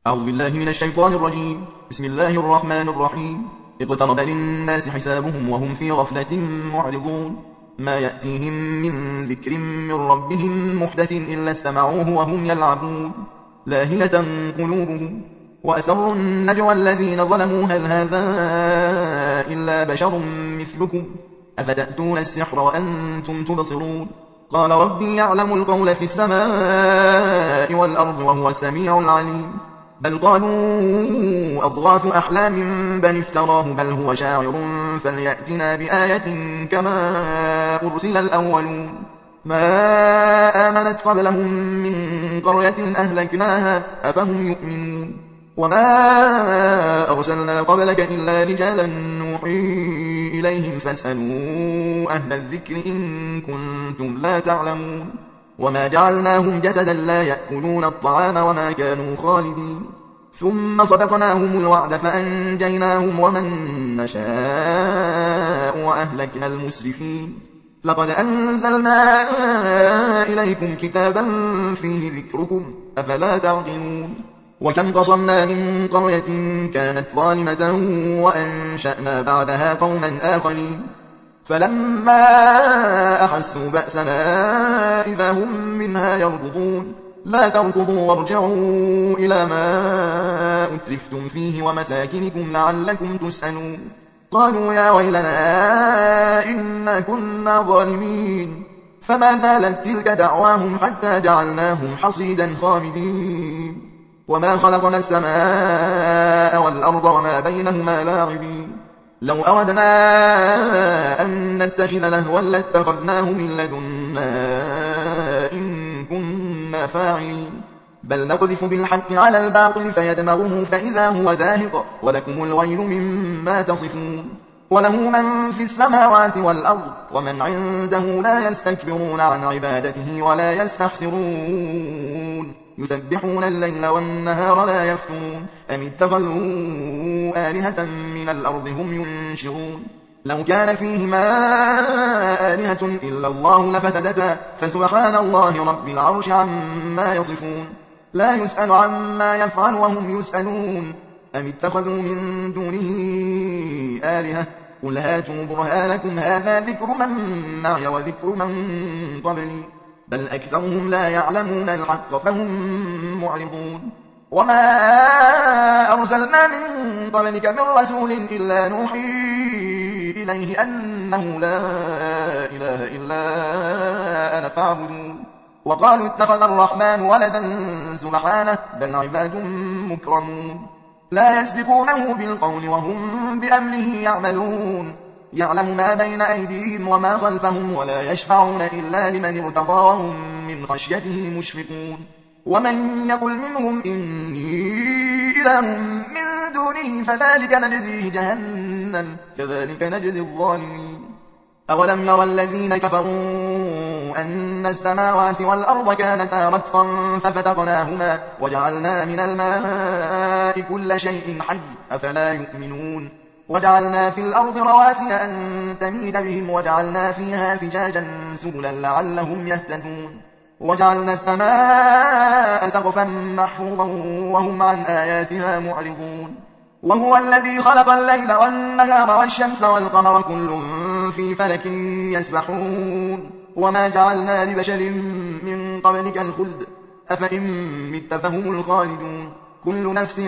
أعوذ بالله من الشيطان الرجيم. بسم الله الرحمن الرحيم. اقترب للناس حسابهم وهم في غفلة معرضون. ما يأتيهم من ذكر من ربهم محدث إلا استمعوه وهم يلعبون لاهية قلوبهم وأسروا النجوى الذين ظلموا هل هذا إلا بشر مثلكم أفتأتون السحر وأنتم تبصرون. قال ربي يعلم القول في السماء والأرض وهو السميع العليم. بل قالوا أضغاث أحلام بل افتراه بل هو شاعر فليأتنا بآية كما أرسل الأولون. ما آمنت قبلهم من قرية أهلكناها أفهم يؤمنون. وما أرسلنا قبلك إلا رجالا نوحي إليهم فاسألوا أهل الذكر إن كنتم لا تعلمون. وما جعلناهم جسدا لا يأكلون الطعام وما كانوا خالدين. ثم صدقناهم الوعد فأنجيناهم ومن نشاء وأهلكنا المسرفين. لقد أنزلنا إليكم كتابا فيه ذكركم أفلا تعقلون. وكم قصمنا من قرية كانت ظالمة وأنشأنا بعدها قوما آخرين فلما أحسوا بأسنا إذا هم منها يركضون. لا تركضوا وارجعوا إلى ما أترفتم فيه ومساكنكم لعلكم تسألون. قالوا يا ويلنا إنا كنا ظالمين. فما زالت تلك دعواهم حتى جعلناهم حصيدا خامدين. وما خلقنا السماء والأرض وما بينهما لاعبين. لو أردنا أن نتخذ لهوا لاتخذناه من لدنا إن كنا فاعلين. بل نقذف بالحق على الباطل فيدمغه فإذا هو زاهق ولكم الويل مما تصفون. وله من في السماوات والأرض ومن عنده لا يستكبرون عن عبادته ولا يستحسرون. يسبحون الليل والنهار لا يفترون. أم اتخذوا آلهة من الأرض هم ينشرون. لو كان فيهما آلهة إلا الله لفسدتا فسبحان الله رب العرش عما يصفون. لا يسأل عما يفعل وهم يسألون. أم اتخذوا من دونه آلهة قل هاتوا برهانكم هذا ذكر من معي وذكر من قبلي بل أكثرهم لا يعلمون الحق فهم معرضون. وما أرسلنا من قبلك من رسول إلا نوحي إليه أنه لا إله إلا أنا فاعبدون. وقالوا اتخذ الرحمن ولدا سبحانه بل عباد مكرمون. لا يسبقونه بالقول وهم بأمره يعملون. يعلم ما بين أيديهم وما خلفهم ولا يشفعون إلا لمن ارتضى وهم من خشيته مشفقون. ومن يقل منهم إني إله من دونه فذلك نجزيه جهنم كذلك نجزي الظالمين. أولم يرى الذين كفروا أن السماوات والأرض كانتا رتقا ففتقناهما وجعلنا من الماء كل شيء حي أفلا يؤمنون. وجعلنا في الأرض رواسي أن تميد بهم وجعلنا فيها فجاجا سبلا لعلهم يهتدون. وجعلنا السماء سقفا محفوظا وهم عن آياتها معرضون. وهو الذي خلق الليل والنهار والشمس والقمر كل في فلك يسبحون. وما جعلنا لبشر من قبلك الخلد أفإن مت فهم الخالدون. كل نفس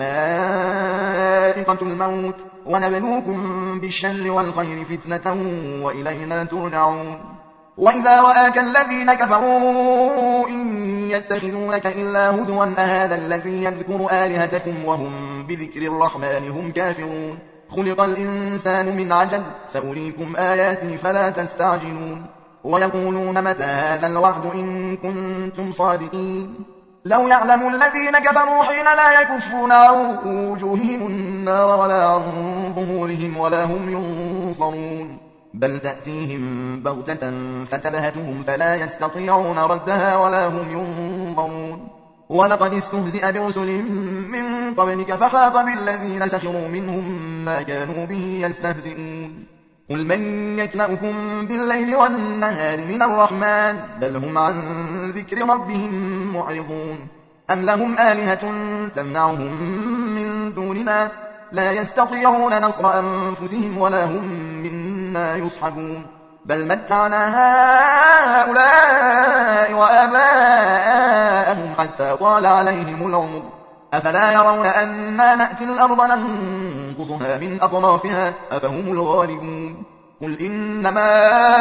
ذائقة الموت ونبلوكم بالشر والخير فتنة وإلينا ترجعون. وإذا رآك الذين كفروا إن يتخذونك إلا هزوا أهذا الذي يذكر آلهتكم وهم بذكر الرحمن هم كافرون. خلق الإنسان من عجل سأريكم آياتي فلا تستعجلون. ويقولون متى هذا الوعد إن كنتم صادقين. لو يعلم الذين كفروا حين لا يكفون عن وجوههم النار ولا عن ظهورهم ولا هم ينصرون. بل تأتيهم بغتة فتبهتهم فلا يستطيعون ردها ولا هم ينظرون. ولقد استهزئ برسل من قبلك فحاق بالذين سخروا منهم ما كانوا به يستهزئون. قل من يكلؤكم بالليل والنهار من الرحمن بل هم عن ذكر ربهم معرضون. أَمْ لَهُمْ آلِهَةٌ تَمْنَعُهُم مِّن دُونِنَا ۚ لَا يَسْتَطِيعُونَ نَصْرَ أَنفُسِهِمْ وَلَا هُم مِّنَّا يُصْحَبُونَ بَلْ مَتَّعْنَا هَٰؤُلَاءِ وَآبَاءَهُمْ حَتَّىٰ طَالَ عَلَيْهِمُ الْعُمُرُ ۗ أَفَلَا يَرَوْنَ أَنَّا نَأْتِي الْأَرْضَ نَنقُصُهَا مِنْ أَطْرَافِهَا ۚ أَفَهُمُ الْغَالِبُونَ قُلْ إِنَّمَا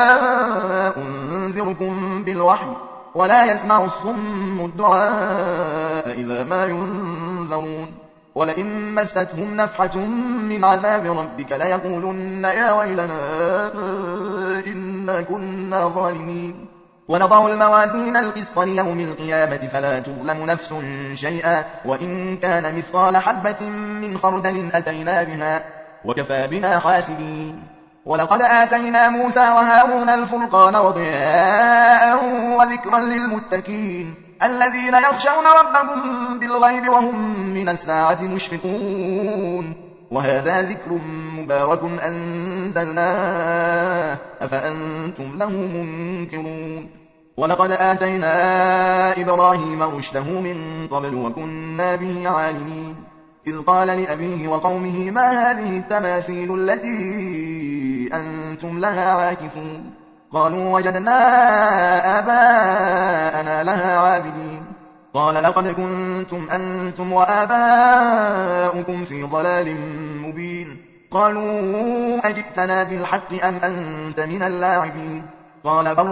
أُنذِرُكُم بِالْوَحْيِ ۚ وَلَا يَسْمَعُ الصُّمُّ الدُّعَاءَ إِذَا مَا يُنذَرُونَ وَلَئِن مَّسَّتْهُمْ نَفْحَةٌ مِّنْ عَذَابِ رَبِّكَ لَيَقُولُنَّ يَا وَيْلَنَا إِنَّا كُنَّا ظَالِمِينَ وَنَضَعُ الْمَوَازِينَ الْقِسْطَ لِيَوْمِ الْقِيَامَةِ فَلَا تُظْلَمُ نَفْسٌ شَيْئًا وَإِن كَانَ مِثْقَالَ حَبَّةٍ مِّنْ خَرْدَلٍ أَتَيْنَا بِهَا وَكَفَىٰ بِنَا حَاسِبِينَ وَلَقَدْ آتَيْنَا مُوسَىٰ وَهَارُونَ الْفُرْقَانَ وَضِيَاءً وَذِكْرًا لِّلْمُتَّقِينَ الَّذِينَ يَخْشَوْنَ رَبَّهُم بِالْغَيْبِ وَهُم مِّنَ السَّاعَةِ مُشْفِقُونَ وَهَٰذَا ذِكْرٌ مُّبَارَكٌ أَنزَلْنَاهُ أَفَأَنتُمْ لَهُ مُنكِرُونَ وَلَقَدْ آتَيْنَا إِبْرَاهِيمَ رُشْدَهُ مِن قَبْلُ وَكُنَّا بِهِ عَالِمِينَ إِذْ قَالَ لِأَبِيهِ وَقَوْمِهِ مَا هَٰذِهِ التَّمَاثِيلُ الَّتِي أَنتُمْ لَهَا عَاكِفُونَ قَالُوا وَجَدْنَا آبَاءَنَا لَهَا عَابِدِينَ قَالَ لَقَدْ كُنتُمْ أَنتُمْ وَآبَاؤُكُمْ فِي ضَلَالٍ مُّبِينٍ قَالُوا أَجِئْتَنَا بِالْحَقِّ أَمْ أَنتَ مِنَ اللاعبين قَالَ بَل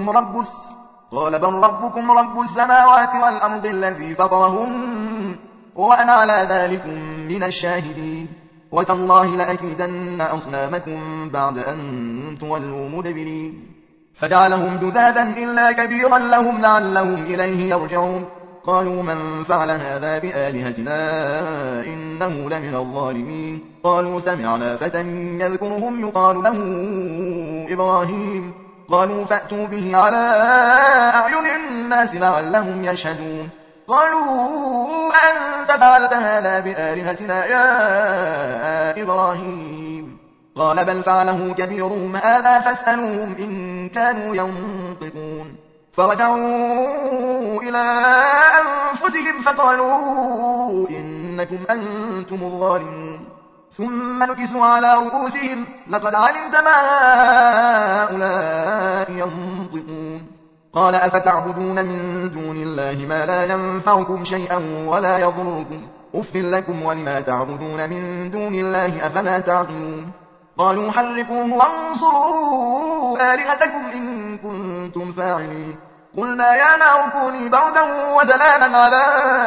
رَّبُّكُمْ رَبُّ السَّمَاوَاتِ وَالْأَرْضِ الَّذِي فَطَرَهُنَّ وَأَنَا عَلَىٰ ذَٰلِكُم مِّنَ الشَّاهِدِينَ وَتَاللَّهِ لَأَكِيدَنَّ أَصْنَامَكُم بَعْدَ أَن تُوَلُّوا مُدْبِرِينَ فَجَعَلَهُمْ جُذَاذًا إِلَّا كَبِيرًا لَّهُمْ لَعَلَّهُمْ إِلَيْهِ يَرْجِعُونَ قَالُوا مَن فَعَلَ هَٰذَا بِآلِهَتِنَا إِنَّهُ لَمِنَ الظَّالِمِينَ قَالُوا سَمِعْنَا فَتًى يَذْكُرُهُمْ يُقَالُ لَهُ إِبْرَاهِيمُ قَالُوا فَأْتُوا بِهِ عَلَىٰ أَعْيُنِ النَّاسِ لَعَلَّهُمْ يَشْهَدُونَ قَالُوا أَأَنتَ فَعَلْتَ هَٰذَا بِآلِهَتِنَا يَا إِبْرَاهِيمُ قَالَ بَلْ فَعَلَهُ كَبِيرُهُمْ هَٰذَا فَاسْأَلُوهُمْ إِن كَانُوا يَنطِقُونَ فَرَجَعُوا إِلَىٰ أَنفُسِهِمْ فَقَالُوا إِنَّكُمْ أَنتُمُ الظَّالِمُونَ ثُمَّ نُكِسُوا عَلَىٰ رُءُوسِهِمْ لَقَدْ عَلِمْتَ مَا هَٰؤُلَاءِ يَنطِقُونَ قَالَ أَفَتَعْبُدُونَ مِن دُونِ اللَّهِ مَا لَا يَنفَعُكُمْ شَيْئًا وَلَا يَضُرُّكُمْ أُفٍّ لَّكُمْ وَلِمَا تَعْبُدُونَ مِن دُونِ اللَّهِ أَفَلَا تَعْقِلُونَ قَالُوا حَرِّقُوهُ وَانصُرُوا آلِهَتَكُمْ إِن كُنتُمْ فَاعِلِينَ قُلْنَا يَا نَارُ كُونِي بَرْدًا وَسَلَامًا عَلَىٰ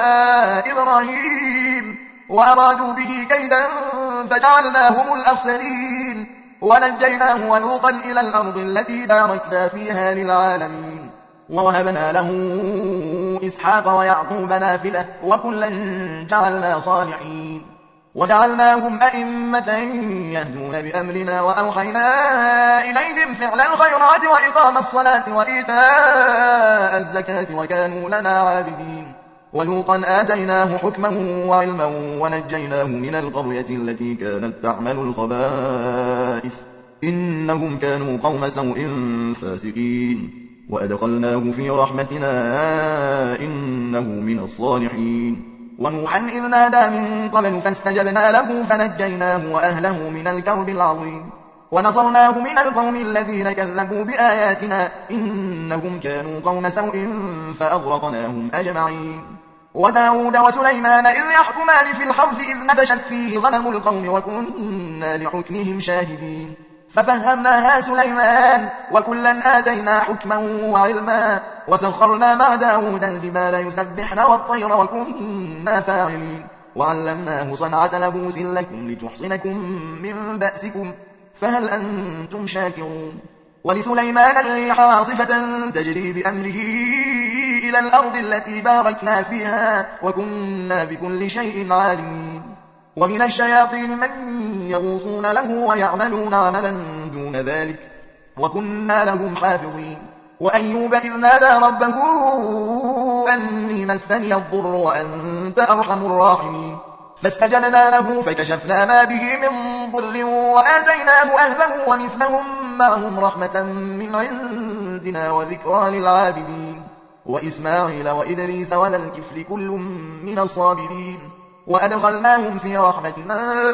إِبْرَاهِيمَ وَأَرَادُوا بِهِ كَيْدًا فَجَعَلْنَاهُمُ الْأَخْسَرِينَ وَنَجَّيْنَاهُ وَلُوطًا إِلَى الْأَرْضِ الَّتِي بَارَكْنَا فِيهَا لِلْعَالَمِينَ وَوَهَبْنَا لَهُ إِسْحَاقَ وَيَعْقُوبَ نَافِلَةً وَكُلًّا جَعَلْنَا صَالِحِينَ وَجَعَلْنَاهُمْ أَئِمَّةً يَهْدُونَ بِأَمْرِنَا وَأَوْحَيْنَا إِلَيْهِمْ فِعْلَ الْخَيْرَاتِ وَإِقَامَ الصَّلَاةِ وَإِيتَاءَ الزَّكَاةِ وَكَانُوا لَنَا عَابِدِينَ وَلُوطًا آتَيْنَاهُ حُكْمًا وَعِلْمًا وَنَجَّيْنَاهُ مِنَ الْقَرْيَةِ الَّتِي كَانَت تَّعْمَلُ الْخَبَائِثَ إِنَّهُمْ كَانُوا قَوْمَ سَوْءٍ فَاسِقِينَ وَأَدْخَلْنَاهُ فِي رَحْمَتِنَا إِنَّهُ مِنَ الصَّالِحِينَ وَنُوحًا إِذْ نَادَىٰ مِن قَبْلُ فَاسْتَجَبْنَا لَهُ فَنَجَّيْنَاهُ وَأَهْلَهُ مِنَ الْكَرْبِ الْعَظِيمِ وَنَصَرْنَاهُ مِنَ الْقَوْمِ الَّذِينَ كَذَّبُوا بِآيَاتِنَا إِنَّهُمْ كَانُوا قَوْمَ سَوْءٍ فَأَغْرَقْنَاهُمْ أَجْمَعِينَ وَدَاوُودَ وَسُلَيْمَانَ إِذْ يَحْكُمَانِ فِي الْحَرْثِ إِذْ نَفَشَتْ فِيهِ غَنَمُ الْقَوْمِ وَكُنَّا لِحُكْمِهِمْ شَاهِدِينَ فَفَهَّمْنَاهَا سُلَيْمَانَ وَكُلًّا آتَيْنَا حُكْمًا وَعِلْمًا وَسَخَّرْنَا مَعَ دَاوُودَ الْجِبَالَ يُسَبِّحْنَ وَالطَّيْرَ وَكُنَّا فَاعِلِينَ وَعَلَّمْنَاهُ صَنْعَةَ لَبُوسٍ لَّكُمْ لِتُحْصِنَكُم مِّن بَأْسِكُمْ فَهَلْ أَنتُمْ شَاكِرُونَ وَلِسُلَيْمَانَ الرِّيحَ عَاصِفَةً تَجْرِي بِأَمْرِهِ إِلَى الْأَرْضِ الَّتِي بَارَكْنَا فِيهَا وَكُنَّا بِكُلِّ شَيْءٍ عَالِمِينَ وَمِنَ الشَّيَاطِينِ مَن يَغُوصُونَ لَهُ وَيَعْمَلُونَ عَمَلًا دُونَ ذَٰلِكَ وَكُنَّا لَهُمْ حَافِظِينَ وَأَيُّوبَ إِذْ نَادَىٰ رَبَّهُ أَنِّي مَسَّنِيَ الضُّرُّ وَأَنتَ أَرْحَمُ الرَّاحِمِينَ فَاسْتَجَبْنَا لَهُ فَكَشَفْنَا مَا بِهِ مِن ضُرٍّ وَآتَيْنَاهُ أَهْلَهُ وَمِثْلَهُم مَّعَهُمْ رَحْمَةً مِّنْ عِندِنَا وَذِكْرَىٰ لِلْعَابِدِينَ وإسماعيل وإدريس وذا الكفل كل من الصابرين وأدخلناهم في رحمتنا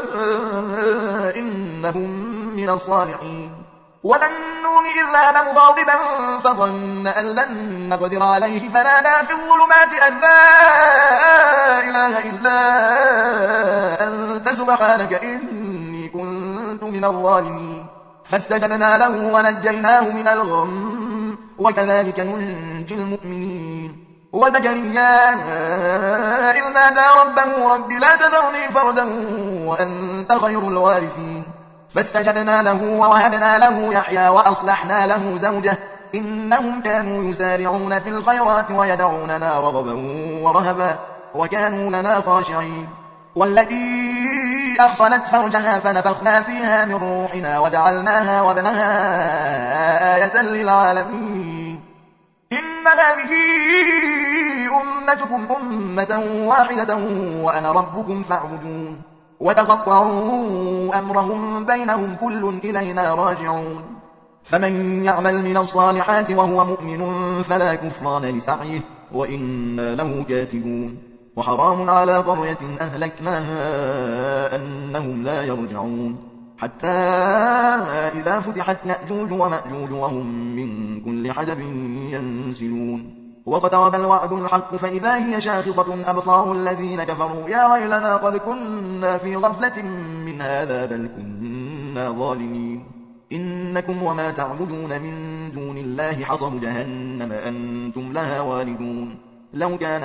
إنهم من الصالحين وذا النون إذ ذهب مغاضبا فظن أن لن نقدر عليه فنادى في الظلمات أن لا إله إلا أنت سبحانك إني كنت من الظالمين فاستجبنا له ونجيناه من الغم وكذلك ننجي المؤمنين وزكريا إذ نادى ربه رب لا تذرني فردا وأنت خير الوارثين فاستجبنا له ووهبنا له يحيى وأصلحنا له زوجه إنهم كانوا يسارعون في الخيرات ويدعوننا رغبا ورهبا وكانوا لنا خاشعين والتي أحصنت فرجها فنفخنا فيها من روحنا وجعلناها وابنها آية للعالمين إن هذه أمتكم أمة واحدة وأنا ربكم فاعبدون وتقطعوا أمرهم بينهم كل إلينا راجعون فمن يعمل من الصالحات وهو مؤمن فلا كفران لسعيه وإنا له كاتبون وحرام على قرية أهلكناها أنهم لا يرجعون حتى إذا فتحت يأجوج ومأجوج وهم من كل حدب ينسلون واقترب الوعد الحق فإذا هي شاخصة أبصار الذين كفروا يا ويلنا قد كنا في غفلة من هذا بل كنا ظالمين إنكم وما تعبدون من دون الله حصب جهنم أنتم لها واردون لو كان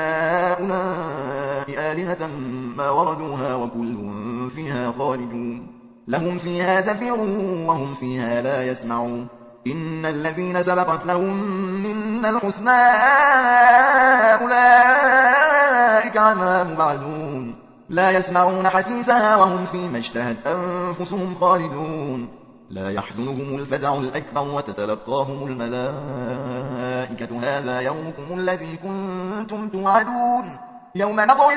هؤلاء آلهة ما وردوها وكل فيها خالدون لهم فيها زفير وهم فيها لا يسمعون إن الذين سبقت لهم منا الحسنى أولئك عنها مبعدون لا يسمعون حسيسها وهم فيما اشتهت أنفسهم خالدون لا يحزنهم الفزع الأكبر وتتلقاهم الملائكة هذا يومكم الذي كنتم توعدون يوم نطوي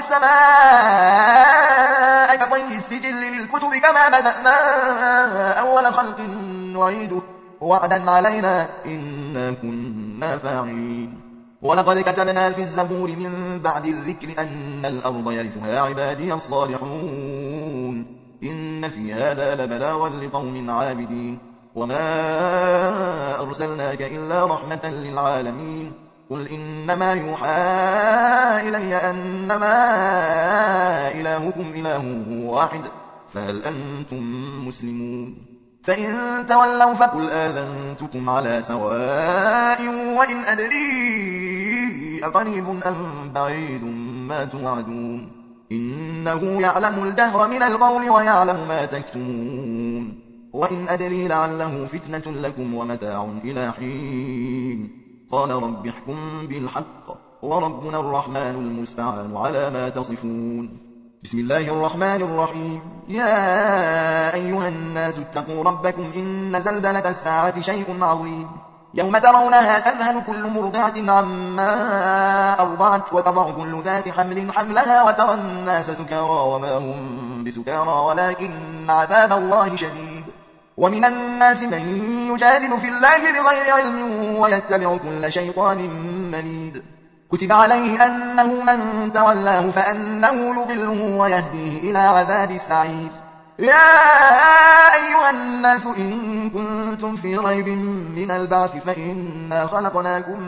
السماء كطي السجل للكتب كما بدأنا أول خلق نعيده وعدا علينا إنا كنا فاعلين ولقد كتبنا في الزبور من بعد الذكر أن الأرض يرثها عبادي الصالحون إن في هذا لبلاغا لقوم عابدين وما أرسلناك إلا رحمة للعالمين قل إنما يوحى إلي أنما إلهكم إله واحد فهل أنتم مسلمون فإن تولوا فقل آذنتكم على سواء وإن أدري أقريب أم بعيد ما توعدون إنه يعلم الجهر من القول ويعلم ما تكتمون وإن أدري لعله فتنة لكم ومتاع إلى حين قال رب احكم بالحق وربنا الرحمن المستعان على ما تصفون بسم الله الرحمن الرحيم يا أيها الناس اتقوا ربكم إن زلزلة الساعة شيء عظيم يوم ترونها تذهل كل مرضعة عما أرضعت وتضع كل ذات حمل حملها وترى الناس سكارى وما هم بسكارى ولكن عذاب الله شديد ومن الناس من يجادل في الله بغير علم ويتبع كل شيطان مريد كتب عليه أنه من تولاه فأنه يضله ويهديه إلى عذاب السعير يا أيها الناس إن كنتم في ريب من البعث فإنا خلقناكم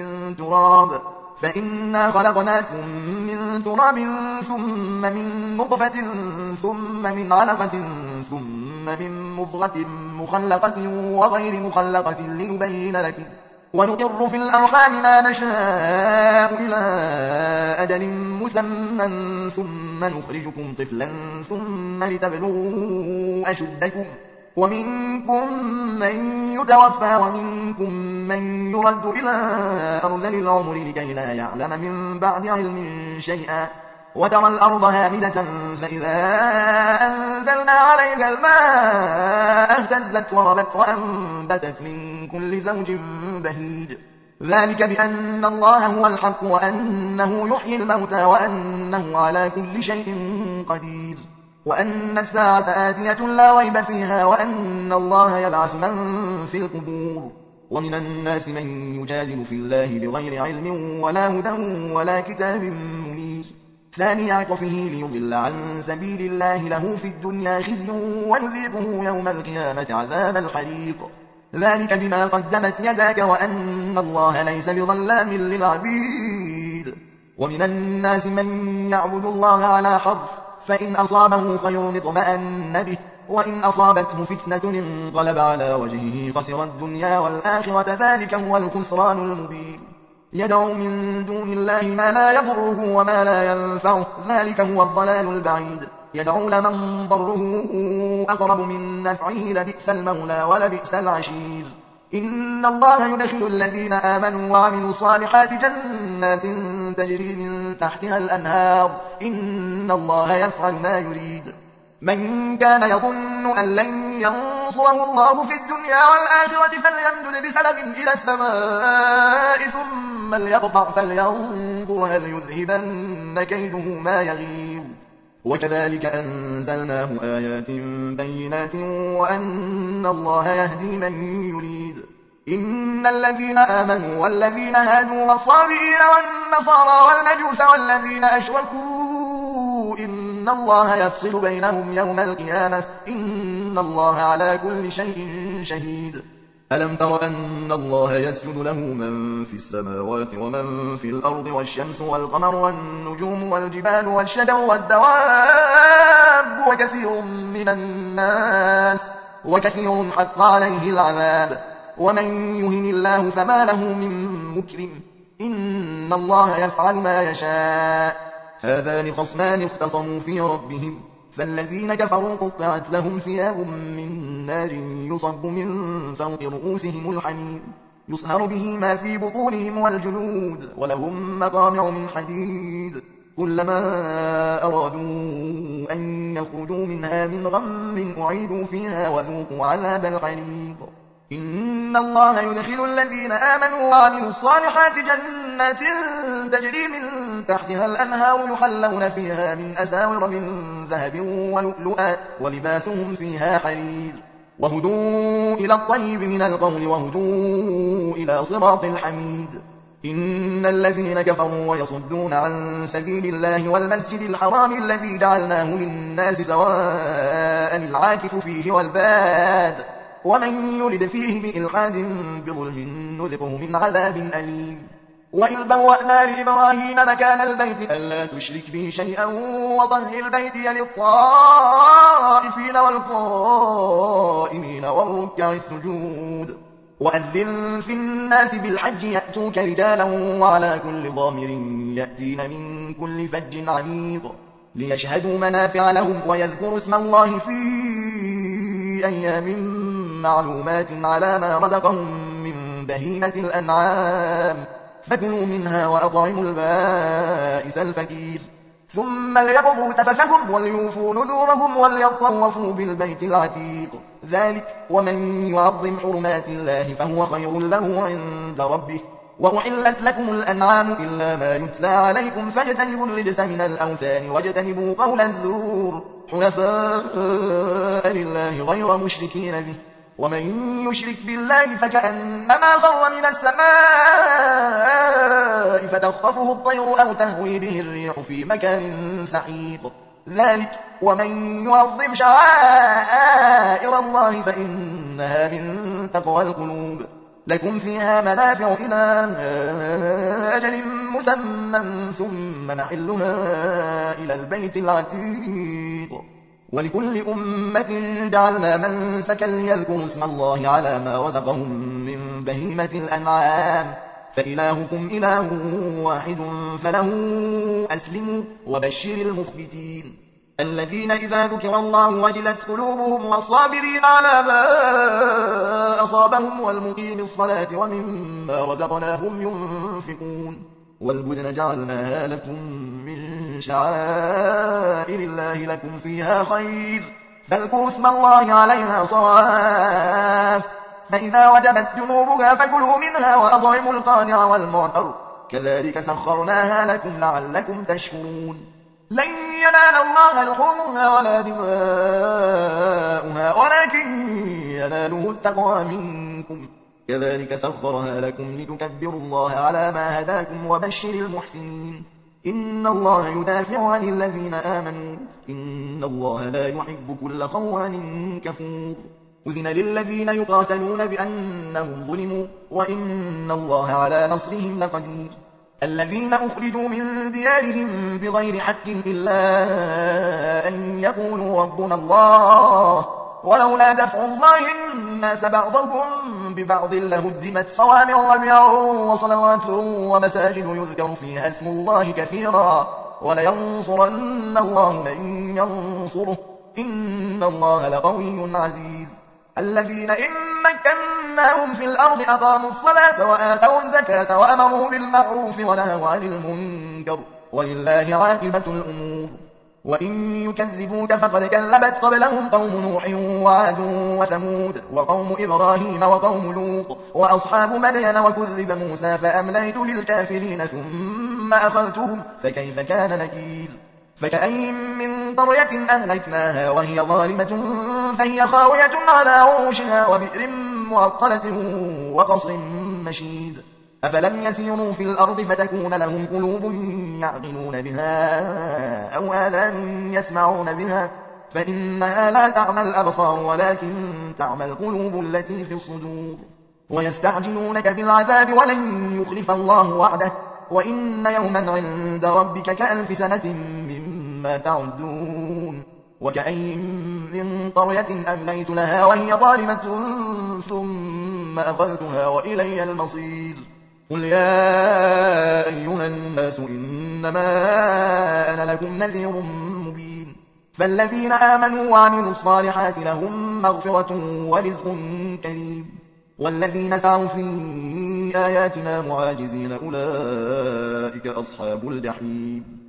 من تراب ثم من نطفة ثم من علقة ثم من مضغة مخلقة وغير مخلقة لنبين لكم ونقر في الأرحام ما نشاء إلى أجل مسمى ثم نخرجكم طفلا ثم لتبلغوا أشدكم ومنكم من يتوفى ومنكم من يرد إلى أرذل العمر لكي لا يعلم من بعد علم شيئا وترى الأرض هامدة فإذا أنزلنا عليها الماء اهتزت وربت وأنبتت من كل زوج بهيج ذلك بأن الله هو الحق وأنه يحيي الموتى وأنه على كل شيء قدير وأن الساعة آتية لا ريب فيها وأن الله يبعث من في القبور ومن الناس من يجادل في الله بغير علم ولا هدى ولا كتاب منير ثاني عطفه ليضل عن سبيل الله له في الدنيا خزي ونذيقه يوم القيامة عذاب الحريق ذلك بما قدمت يداك وأن الله ليس بظلام للعبيد ومن الناس من يعبد الله على حرف فإن أصابه خير اطمأن به وإن أصابته فتنة انقلب على وجهه خسر الدنيا والآخرة ذلك هو الخسران المبين يدعو من دون الله ما لا يضره وما لا ينفعه ذلك هو الضلال البعيد يدعو لمن ضره أقرب من نفعه لبئس المولى ولبئس العشير إن الله يدخل الذين آمنوا وعملوا الصالحات جنات تجري من تحتها الأنهار إن الله يفعل ما يريد من كان يظن أن لن ينصره الله في الدنيا والآخرة فليمدد بسبب إلى السماء ثم ليقطع فلينظر هل يذهبن كيده ما يغيظ وكذلك أنزلناه آيات بينات وأن الله يهدي من يريد إن الذين آمنوا والذين هادوا والصابئين والنصارى والمجوس والذين أشركوا إن الله يفصل بينهم يوم القيامة إن الله على كل شيء شهيد ألم تر أن الله يسجد له من في السماوات ومن في الأرض والشمس والقمر والنجوم والجبال والشجر والدواب وكثير حق عليه العذاب ومن يهن الله فما له من مكرم إن الله يفعل ما يشاء هذان خصمان اختصموا في ربهم فالذين كفروا قطعت لهم ثياب من نار يصب من فوق رؤوسهم الحميم يصهر به ما في بطونهم والجلود ولهم مقامع من حديد كلما أرادوا أن يخرجوا منها من غم أعيدوا فيها وذوقوا عذاب الحريق إن الله يدخل الذين آمنوا وعملوا الصالحات جنات تجري من تحتها الأنهار يحلون فيها من أساور من ذهب ولؤلؤا ولباسهم فيها حرير وهدوا إلى الطيب من القول وهدوا إلى صراط الحميد إن الذين كفروا ويصدون عن سبيل الله والمسجد الحرام الذي جعلناه للناس سواء العاكف فيه والباد ومن يرد فيه بإلحاد بظلم نذقه من عذاب أليم وإذ بوأنا لإبراهيم مكان البيت ألا تشرك به شيئا وطهر بيتي للطائفين والقائمين والركع السجود وأذن في الناس بالحج يأتوك رجالا وعلى كل ضامر يأتين من كل فج عميق ليشهدوا منافع لهم ويذكروا اسم الله في أيام معلومات على ما رزقهم من بهيمة الأنعام فكلوا منها وأطعموا البائس الفقير ثم ليقضوا تفثهم وليوفوا نذورهم وليطوفوا بالبيت العتيق ذلك ومن يعظم حرمات الله فهو خير له عند ربه وأحلت لكم الأنعام إلا ما يتلى عليكم فاجتنبوا الرجس من الأوثان واجتنبوا قول الزور حنفاء لله غير مشركين به ومن يشرك بالله فكأنما خر من السماء فتخطفه الطير أو تهوي به الريح في مكان سحيق ذلك ومن يعظم شعائر الله فإنها من تقوى القلوب لكم فيها منافع إلى أجل مسمى ثم محلها إلى البيت العتيق ولكل أمة جعلنا منسكا ليذكروا اسم الله على ما رزقهم من بهيمة الأنعام فإلهكم إله واحد فله أسلموا وبشر المخبتين الذين إذا ذكر الله وجلت قلوبهم والصابرين على ما أصابهم والمقيم الصلاة ومما رزقناهم ينفقون والبدن جعلناها لكم من شعائر الله لكم فيها خير فاذكروا اسم الله عليها صواف فإذا وجبت جنوبها فكلوا منها وأطعموا القانع والمعتر كذلك سخرناها لكم لعلكم تشكرون لن ينال الله لحومها ولا دماؤها ولكن يناله التقوى منكم كذلك سخرها لكم لتكبروا الله على ما هداكم وبشر المحسنين إن الله يدافع عن الذين آمنوا إن الله لا يحب كل خوان كفور أذن للذين يقاتلون بأنهم ظلموا وإن الله على نصرهم لقدير الذين أخرجوا من ديارهم بغير حق إلا أن يقولوا ربنا الله ولولا دفع الله الناس بعضهم ببعض لهدمت صوامع وبيع وصلوات ومساجد يذكر فيها اسم الله كثيرا ولينصرن الله من ينصره إن الله لقوي عزيز الذين إن مكناهم في الأرض أقاموا الصلاة وآتوا الزكاة وأمروا بالمعروف ونهوا عن المنكر ولله عاقبة الأمور وإن يكذبوك فقد كذبت قبلهم قوم نوح وعاد وثمود وقوم إبراهيم وقوم لوط وأصحاب مدين وكذب موسى فأمليت للكافرين ثم أخذتهم فكيف كان نكير فكأين من قرية أهلكناها وهي ظالمة فهي خاوية على عروشها وبئر معطلة وقصر مشيد أفلم يسيروا في الأرض فتكون لهم قلوب يعقلون بها أو آذان يسمعون بها فإنها لا تعمى الأبصار ولكن تعمى القلوب التي في الصدور ويستعجلونك بالعذاب ولن يخلف الله وعده وإن يوما عند ربك كألف سنة مما تعدون وكأين من قرية أمليت لها وهي ظالمة ثم أخذتها وإلي المصير قل يا أيها الناس إنما أنا لكم نذير مبين فالذين آمنوا وعملوا الصالحات لهم مغفرة ورزق كريم والذين سعوا في آياتنا معاجزين أولئك أصحاب الجحيم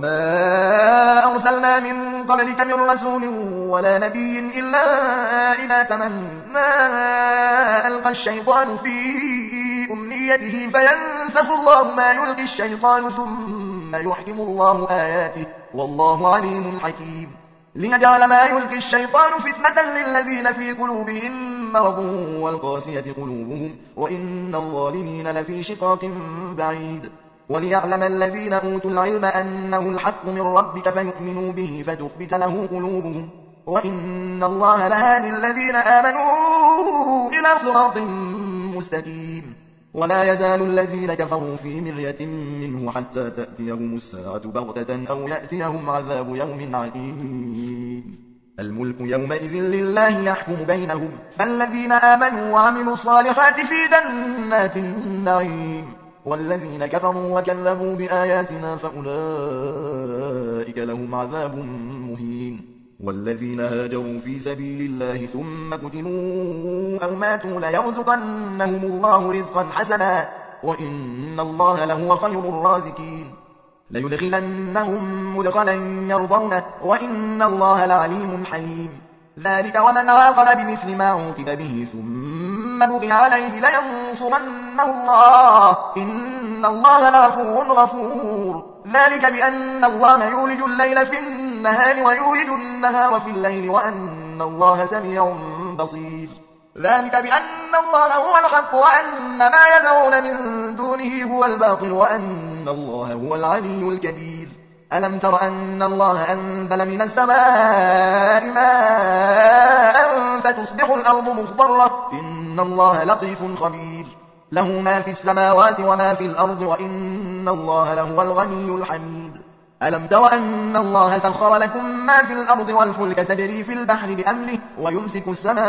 وما أرسلنا من قبلك من رسول ولا نبي إلا إذا تمنى ألقى الشيطان في أمنيته فينسخ الله ما يلقي الشيطان ثم يحكم الله آياته والله عليم حكيم ليجعل ما يلقي الشيطان فتنة للذين في قلوبهم مرض والقاسية قلوبهم وإن الظالمين لفي شقاق بعيد وليعلم الذين أوتوا العلم أنه الحق من ربك فيؤمنوا به فتخبت له قلوبهم وإن الله لهادي الذين آمنوا إلى صراط مستقيم ولا يزال الذين كفروا في مرية منه حتى تأتيهم الساعة بغتة أو يأتيهم عذاب يوم عقيم الملك يومئذ لله يحكم بينهم فالذين آمنوا وعملوا الصالحات في جنات النعيم والذين كفروا وكذبوا بآياتنا فأولئك لهم عذاب مهين والذين هاجروا في سبيل الله ثم قتلوا أو ماتوا ليرزقنهم الله رزقا حسنا وإن الله لهو خير الرازقين ليدخلنهم مدخلا يرضونه وإن الله لعليم حليم ذلك ومن عاقب بمثل ما عوقب به ثم بغي عليه لينصرنه الله إن الله لعفو غفور ذلك بأن الله يولج الليل في النهار ويولج النهار في الليل وأن الله سميع بصير ذلك بأن الله هو الحق وأن ما يدعون من دونه هو الباطل وأن الله هو العلي الكبير ألم تر أن الله أنزل من السماء ماء فتصبح الأرض مخضرة إن الله لطيف خبير له ما في السماوات وما في الأرض وإن الله لهو الغني الحميد ألم تر أن الله سخر لكم ما في الأرض والفلك تجري في البحر بأمره ويمسك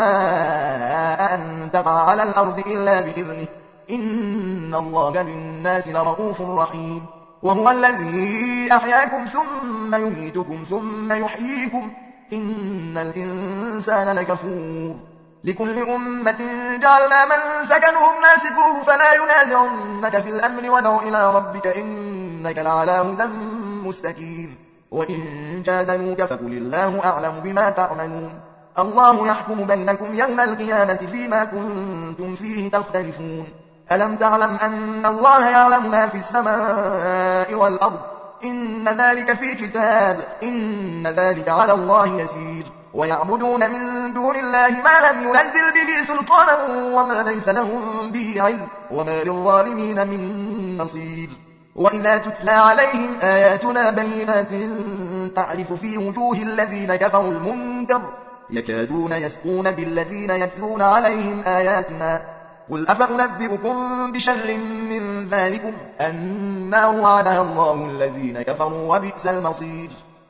السماء أن تقع على الأرض إلا بإذنه إن الله بالناس لرءوف رحيم وهو الذي أحياكم ثم يميتكم ثم يحييكم إن الإنسان لكفور لكل أمة جعلنا من سكنهم ناسكوه فلا ينازعنك في الأمر وادع إلى ربك إنك لعلى هدى مستقيم وإن جادلوك فقل الله أعلم بما تعملون الله يحكم بينكم يوم القيامة فيما كنتم فيه تختلفون ألم تعلم أن الله يعلم ما في السماء والأرض إن ذلك في كتاب إن ذلك على الله يسير ويعبدون من دون الله ما لم ينزل به سلطانا وما ليس لهم به علم وما للظالمين من نصير. وإذا تتلى عليهم آياتنا بينات تعرف في وجوه الذين كفروا المنكر يكادون يسقون بالذين يتلون عليهم آياتنا قل أفأنبئكم بشر من ذلكم النار وعدها الله الذين كفروا وبئس المصير.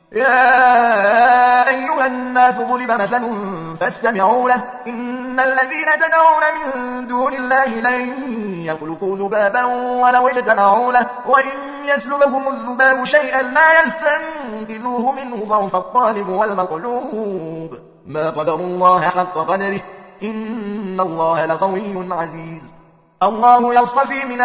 يا أيها الناس ضرب مثل فاستمعوا له إن الذين تدعون من دون الله لن يخلقوا ذبابا ولو اجتمعوا له وإن يسلبهم الذباب شيئا لا يستنقذوه منه ضعف الطالب والمطلوب ما قدروا الله حق قدره إن الله لقوي عزيز. الله يصطفي من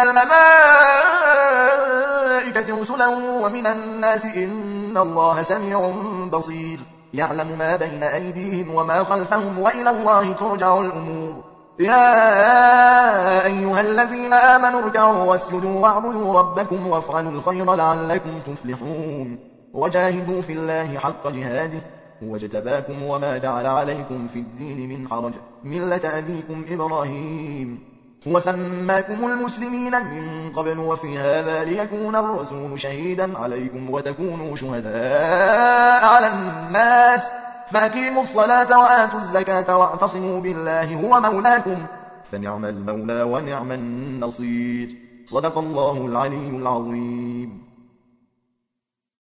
الملائكة رسلا ومن الناس إن الله سميع بصير يعلم ما بين أيديهم وما خلفهم وإلى الله ترجع الأمور. يا أيها الذين آمنوا اركعوا واسجدوا واعبدوا ربكم وافعلوا الخير لعلكم تفلحون وجاهدوا في الله حق جهاده هو اجتباكم وما جعل عليكم في الدين من حرج ملة أبيكم إبراهيم هو سماكم المسلمين من قبل وفي هذا ليكون الرسول شهيدا عليكم وتكونوا شهداء على الناس فأقيموا الصلاة وآتوا الزكاة واعتصموا بالله هو مولاكم فنعم المولى ونعم النصير. صدق الله العلي العظيم.